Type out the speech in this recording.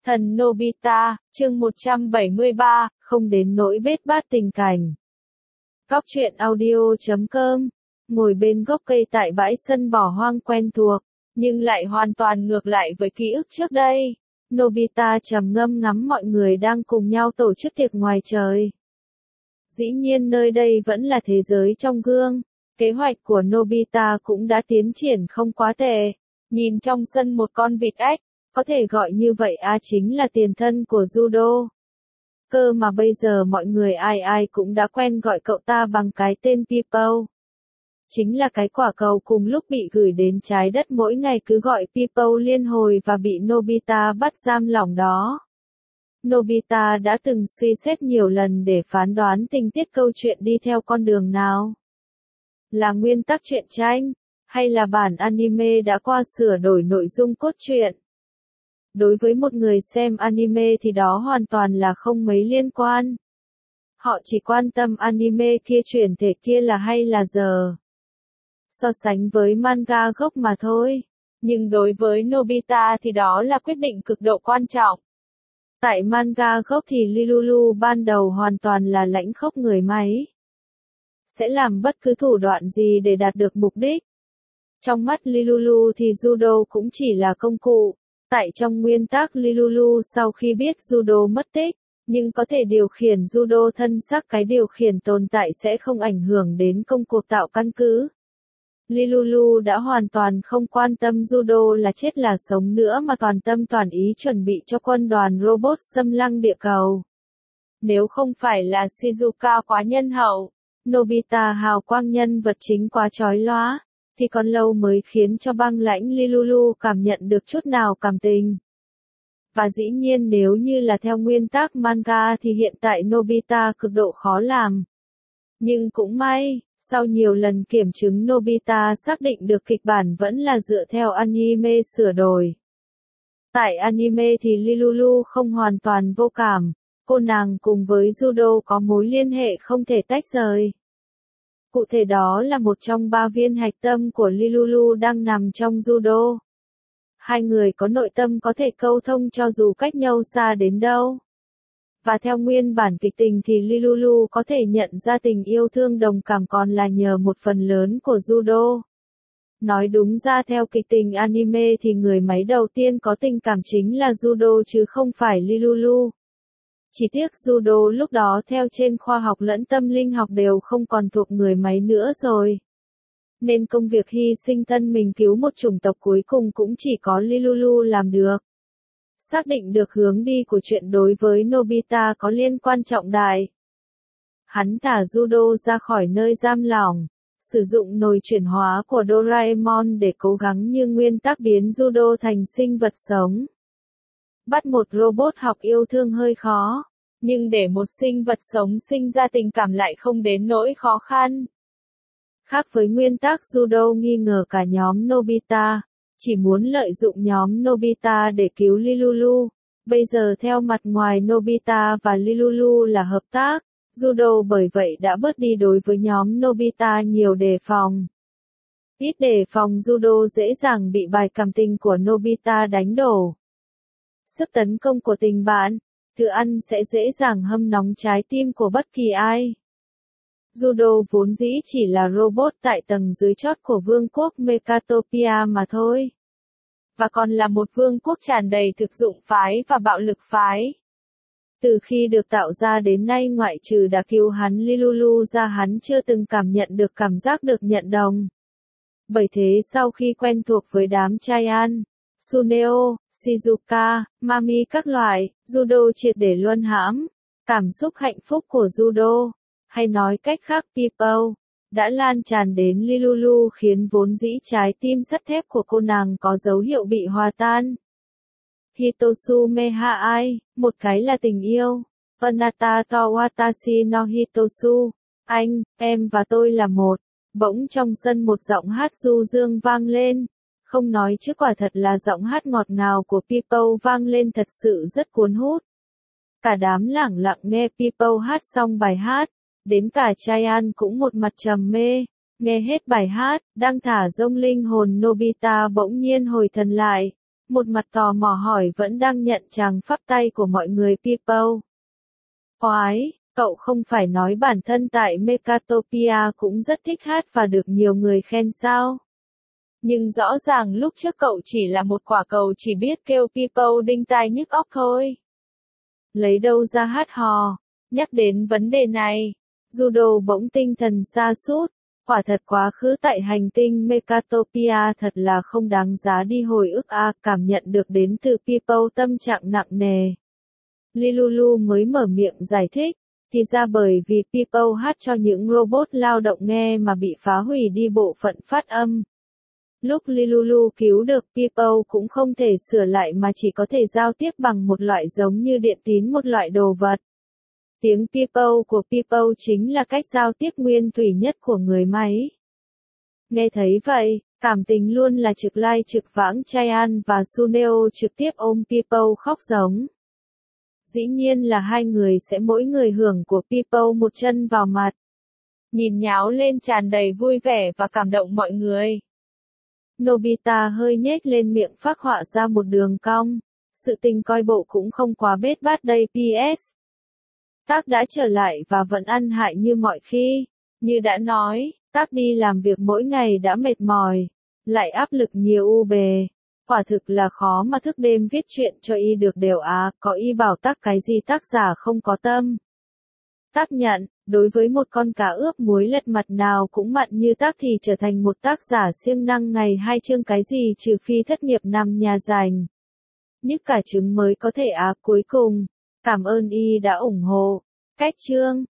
Thần Nobita, chương 173, không đến nỗi bết bát tình cảnh. Góc truyện audio.com, ngồi bên gốc cây tại bãi sân bỏ hoang quen thuộc, nhưng lại hoàn toàn ngược lại với ký ức trước đây. Nobita trầm ngâm ngắm mọi người đang cùng nhau tổ chức tiệc ngoài trời. Dĩ nhiên nơi đây vẫn là thế giới trong gương, kế hoạch của Nobita cũng đã tiến triển không quá tệ. Nhìn trong sân một con vịt ếch, có thể gọi như vậy chính là tiền thân của judo. Cơ mà bây giờ mọi người ai cũng đã quen gọi cậu ta bằng cái tên People. Chính là cái quả cầu cùng lúc bị gửi đến trái đất mỗi ngày cứ gọi People liên hồi và bị Nobita bắt giam lỏng đó. Nobita đã từng suy xét nhiều lần để phán đoán tình tiết câu chuyện đi theo con đường nào. Là nguyên tắc truyện tranh, hay là bản anime đã qua sửa đổi nội dung cốt truyện. Đối với một người xem anime thì đó hoàn toàn là không mấy liên quan. Họ chỉ quan tâm anime kia chuyển thể kia là hay là giờ. So sánh với manga gốc mà thôi. Nhưng đối với Nobita thì đó là quyết định cực độ quan trọng. Tại manga gốc thì Lilulu ban đầu hoàn toàn là lãnh khốc người máy. Sẽ làm bất cứ thủ đoạn gì để đạt được mục đích. Trong mắt Lilulu thì judo cũng chỉ là công cụ. Tại trong nguyên tắc Lilulu sau khi biết judo mất tích, nhưng có thể điều khiển judo thân xác, cái điều khiển tồn tại sẽ không ảnh hưởng đến công cuộc tạo căn cứ. Lilulu đã hoàn toàn không quan tâm judo là chết là sống nữa mà toàn tâm toàn ý chuẩn bị cho quân đoàn robot xâm lăng địa cầu. Nếu không phải là Shizuka quá nhân hậu, Nobita hào quang nhân vật chính quá chói lóa, thì còn lâu mới khiến cho băng lãnh Lilulu cảm nhận được chút nào cảm tình. Và dĩ nhiên nếu như là theo nguyên tắc manga thì hiện tại Nobita cực độ khó làm. Nhưng cũng may, sau nhiều lần kiểm chứng Nobita xác định được kịch bản vẫn là dựa theo anime sửa đổi. Tại anime thì Lilulu không hoàn toàn vô cảm, cô nàng cùng với judo có mối liên hệ không thể tách rời. Cụ thể đó là một trong 3 viên hạch tâm của Lilulu đang nằm trong judo. Hai người có nội tâm có thể câu thông cho dù cách nhau xa đến đâu. Và theo nguyên bản kịch tình thì Lilulu có thể nhận ra tình yêu thương đồng cảm còn là nhờ một phần lớn của judo. Nói đúng ra theo kịch tình anime thì người máy đầu tiên có tình cảm chính là judo chứ không phải Lilulu. Chỉ tiếc judo lúc đó theo trên khoa học lẫn tâm linh học đều không còn thuộc người máy nữa rồi. Nên công việc hy sinh thân mình cứu một chủng tộc cuối cùng cũng chỉ có Lilulu làm được. Xác định được hướng đi của chuyện đối với Nobita có liên quan trọng đại. Hắn thả judo ra khỏi nơi giam lỏng, sử dụng nồi chuyển hóa của Doraemon để cố gắng như nguyên tắc biến judo thành sinh vật sống. Bắt một robot học yêu thương hơi khó, nhưng để một sinh vật sống sinh ra tình cảm lại không đến nỗi khó khăn. Khác với nguyên tắc judo nghi ngờ cả nhóm Nobita, chỉ muốn lợi dụng nhóm Nobita để cứu Lilulu. Bây giờ theo mặt ngoài Nobita và Lilulu là hợp tác, judo bởi vậy đã bớt đi đối với nhóm Nobita nhiều đề phòng. Ít đề phòng judo dễ dàng bị bài cảm tình của Nobita đánh đổ. Sức tấn công của tình bạn, thứ ăn sẽ dễ dàng hâm nóng trái tim của bất kỳ ai. Judo vốn dĩ chỉ là robot tại tầng dưới chót của vương quốc Mechatopia mà thôi. Và còn là một vương quốc tràn đầy thực dụng phái và bạo lực phái. Từ khi được tạo ra đến nay ngoại trừ đã cứu hắn Lilulu ra hắn chưa từng cảm nhận được cảm giác được nhận đồng. Bởi thế sau khi quen thuộc với đám Chaiyan, Suneo, Shizuka, Mami các loại, judo triệt để luân hãm. Cảm xúc hạnh phúc của judo, hay nói cách khác People, đã lan tràn đến Lilulu khiến vốn dĩ trái tim sắt thép của cô nàng có dấu hiệu bị hòa tan. Hitosu Mehai, một cái là tình yêu. Anata to watashi no Hitosu, anh, em và tôi là một. Bỗng trong sân một giọng hát du dương vang lên. Không nói chứ quả thật là giọng hát ngọt ngào của People vang lên thật sự rất cuốn hút. Cả đám lẳng lặng nghe People hát xong bài hát, đến cả Chaiyan cũng một mặt trầm mê, nghe hết bài hát, đang thả rông linh hồn Nobita bỗng nhiên hồi thần lại, một mặt tò mò hỏi vẫn đang nhận tràng phắp tay của mọi người people. Oái, cậu không phải nói bản thân tại Mechatopia cũng rất thích hát và được nhiều người khen sao? Nhưng rõ ràng lúc trước cậu chỉ là một quả cầu chỉ biết kêu people đinh tai nhức óc thôi. Lấy đâu ra hát hò? Nhắc đến vấn đề này, Judo bỗng tinh thần sa sút. Quả thật quá khứ tại hành tinh Mechatopia thật là không đáng giá đi hồi ức cảm nhận được đến từ people tâm trạng nặng nề. Lilulu mới mở miệng giải thích, thì ra bởi vì people hát cho những robot lao động nghe mà bị phá hủy đi bộ phận phát âm. Lúc Lilulu cứu được people cũng không thể sửa lại mà chỉ có thể giao tiếp bằng một loại giống như điện tín một loại đồ vật. Tiếng people của people chính là cách giao tiếp nguyên thủy nhất của người máy. Nghe thấy vậy, cảm tình luôn là trực lai trực vãng Chayan và Suneo trực tiếp ôm people khóc giống. Dĩ nhiên là hai người sẽ mỗi người hưởng của people một chân vào mặt. Nhìn nháo lên tràn đầy vui vẻ và cảm động mọi người. Nobita hơi nhếch lên miệng phác họa ra một đường cong. Sự tình coi bộ cũng không quá bết bát đây PS. Tác đã trở lại và vẫn ăn hại như mọi khi. Như đã nói, Tác đi làm việc mỗi ngày đã mệt mỏi, lại áp lực nhiều u bề. Quả thực là khó mà thức đêm viết chuyện cho y được đều có y bảo Tác cái gì tác giả không có tâm. Tác nhận, đối với một con cá ướp muối lật mặt nào cũng mặn như Tác thì trở thành một tác giả siêng năng ngày 2 chương cái gì trừ phi thất nghiệp nằm nhà rành. Nhức cả trứng mới có thể cuối cùng. Cảm ơn y đã ủng hộ. Cách chương